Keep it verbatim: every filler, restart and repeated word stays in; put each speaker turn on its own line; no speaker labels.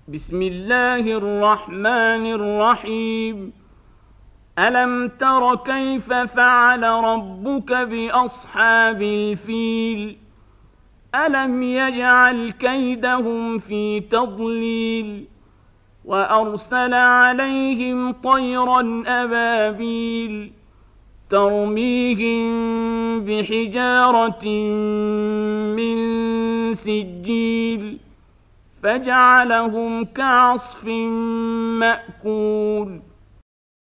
بسم الله الرحمن الرحيم ألم تر كيف فعل ربك بأصحاب الفيل ألم يجعل كيدهم في تضليل وأرسل عليهم طيرا أبابيل ترميهم بحجارة من سجيل فجعلهم كعصف مأكول